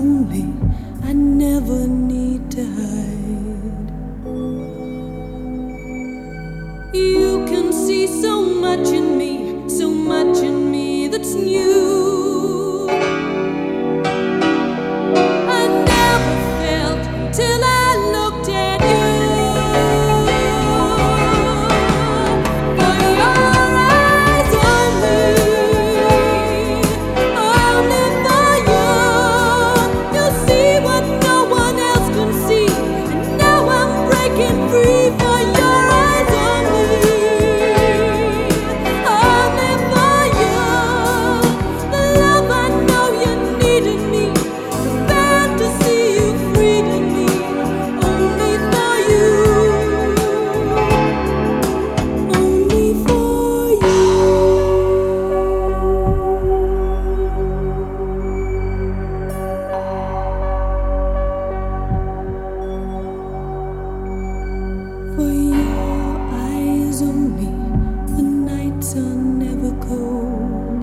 only, I never need to hide. You can see so much in me that's new. I never felt till I looked at you. For your eyes on me, only for you. You see what no one else can see, and now I'm breaking free for your eyes on me. Only for you, the love I know you needed me, the fantasy you freed in me. Only for you, only for you. For your eyes only, the nights are never cold.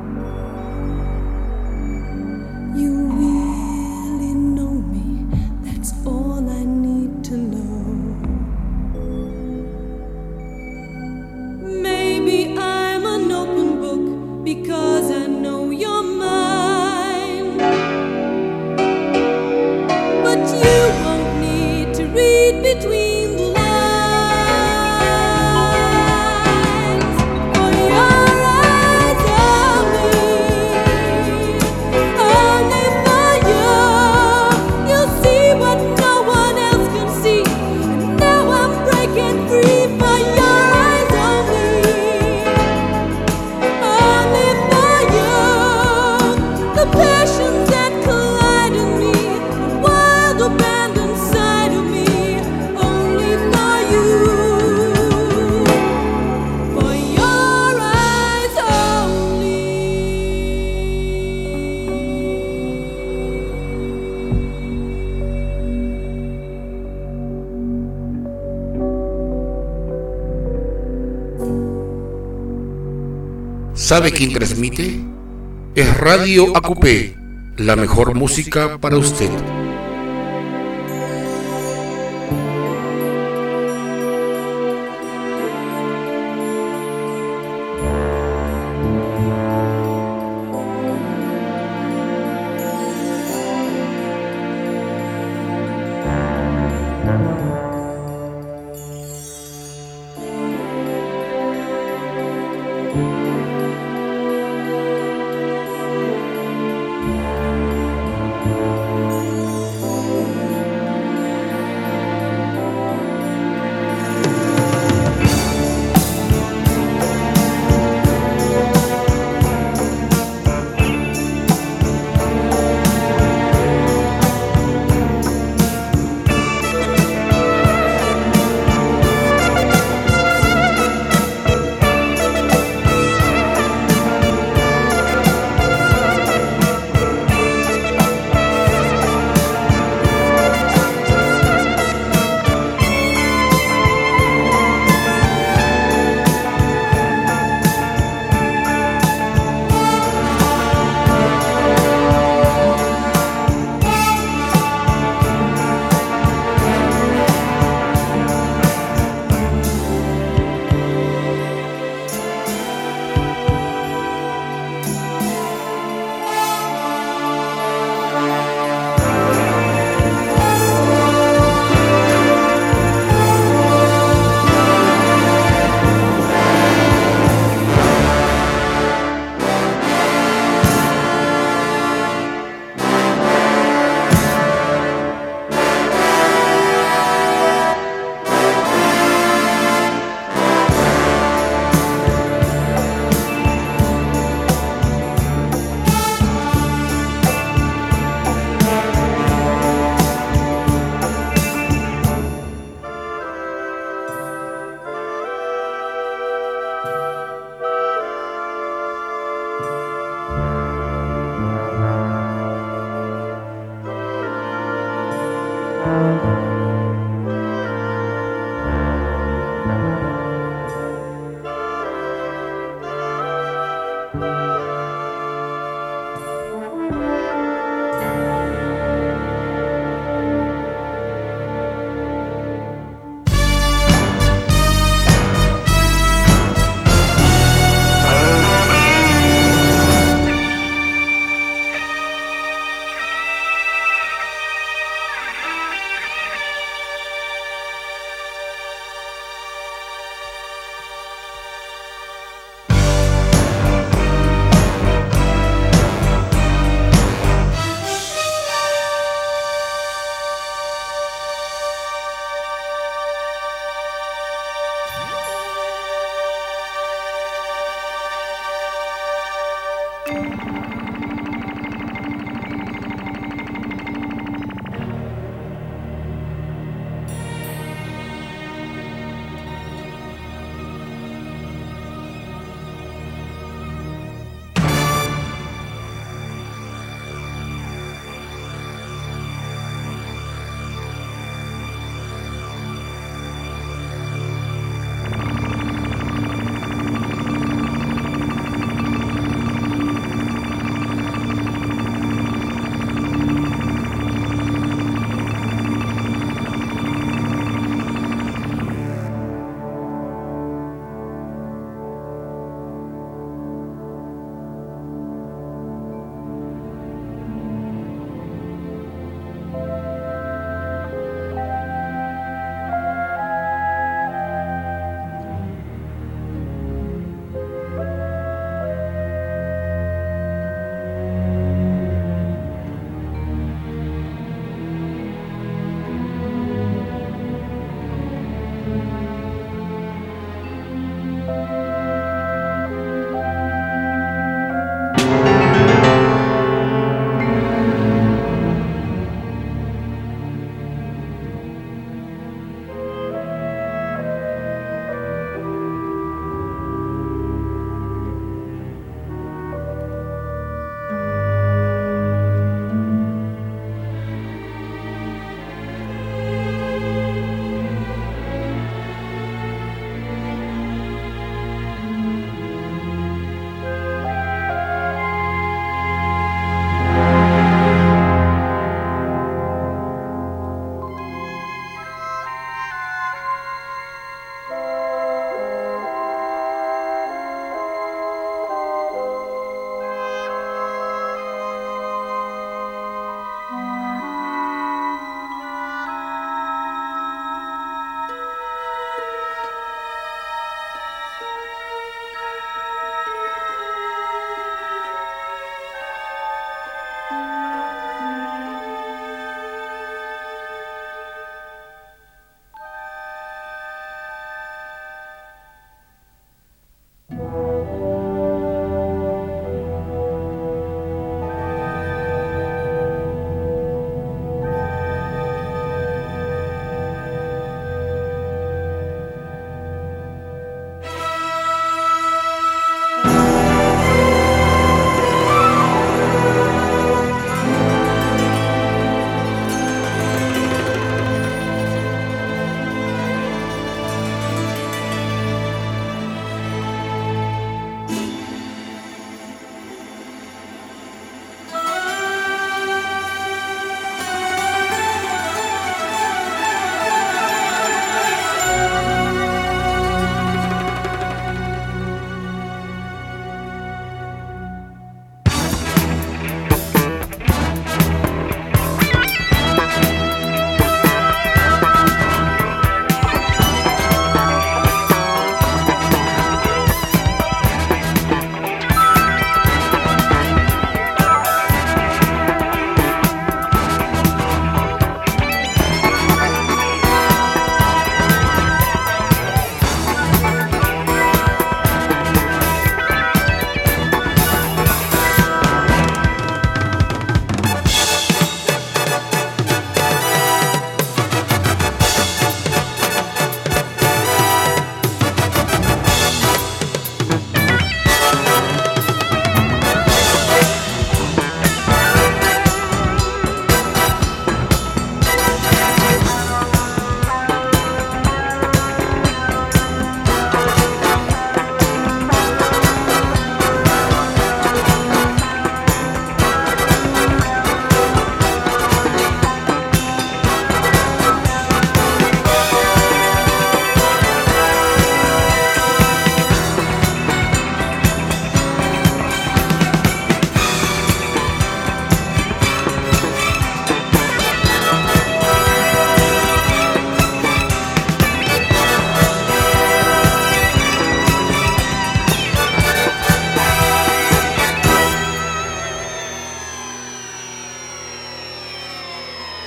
You really know me, that's all I need to know. Maybe I'm an open book because I know you're mine. But you won't need to read between the lines. For your eyes on me, only for you. You'll see what no one else can see, and now I'm breaking free for your eyes on me. Only for you, the passions that collide in me, the wild abandoned side of me. Only for you, for your eyes only. ¿Sabe quién transmite? Es Radio ACUPE, la mejor música para usted.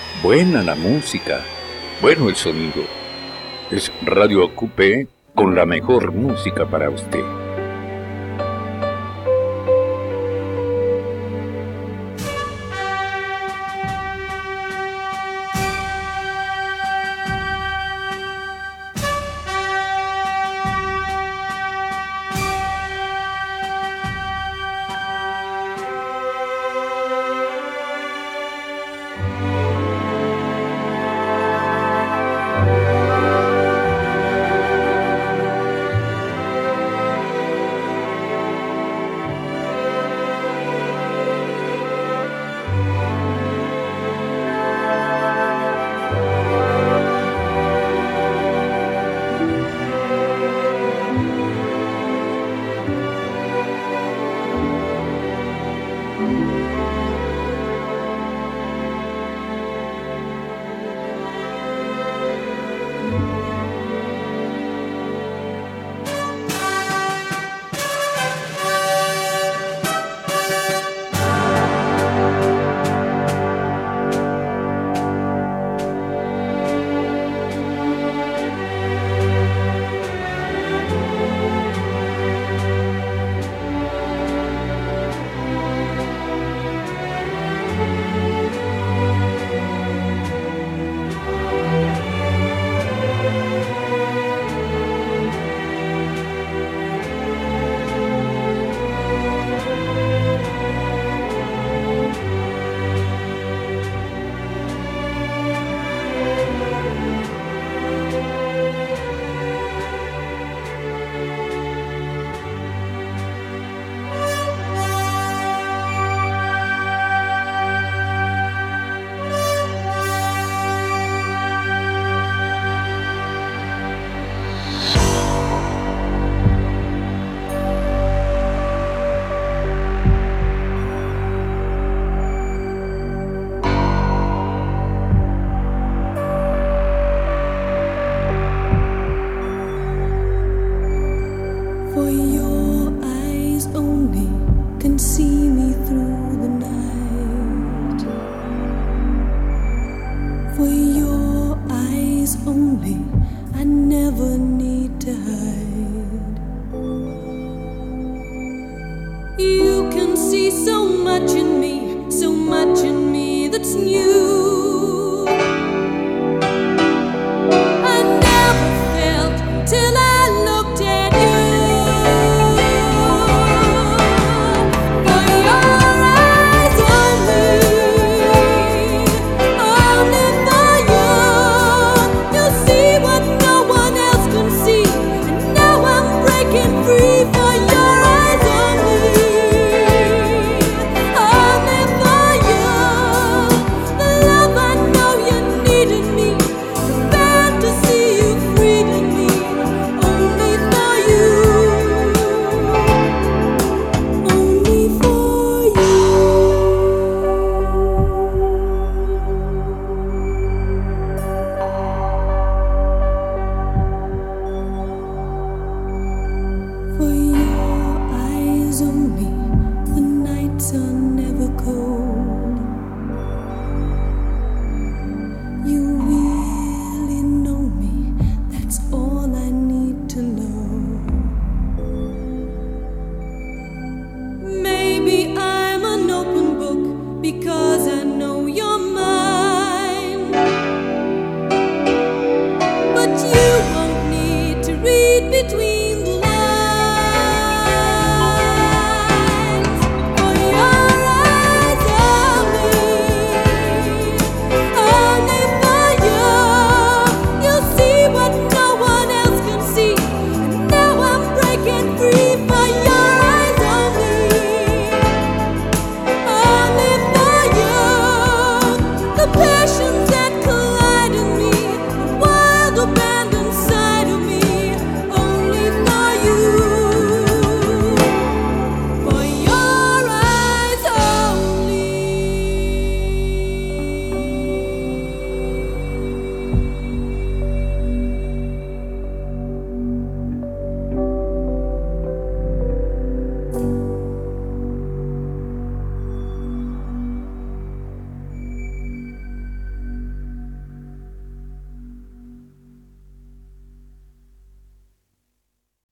Buena la música, bueno el sonido. Es Radio Acupé con la mejor música para usted. The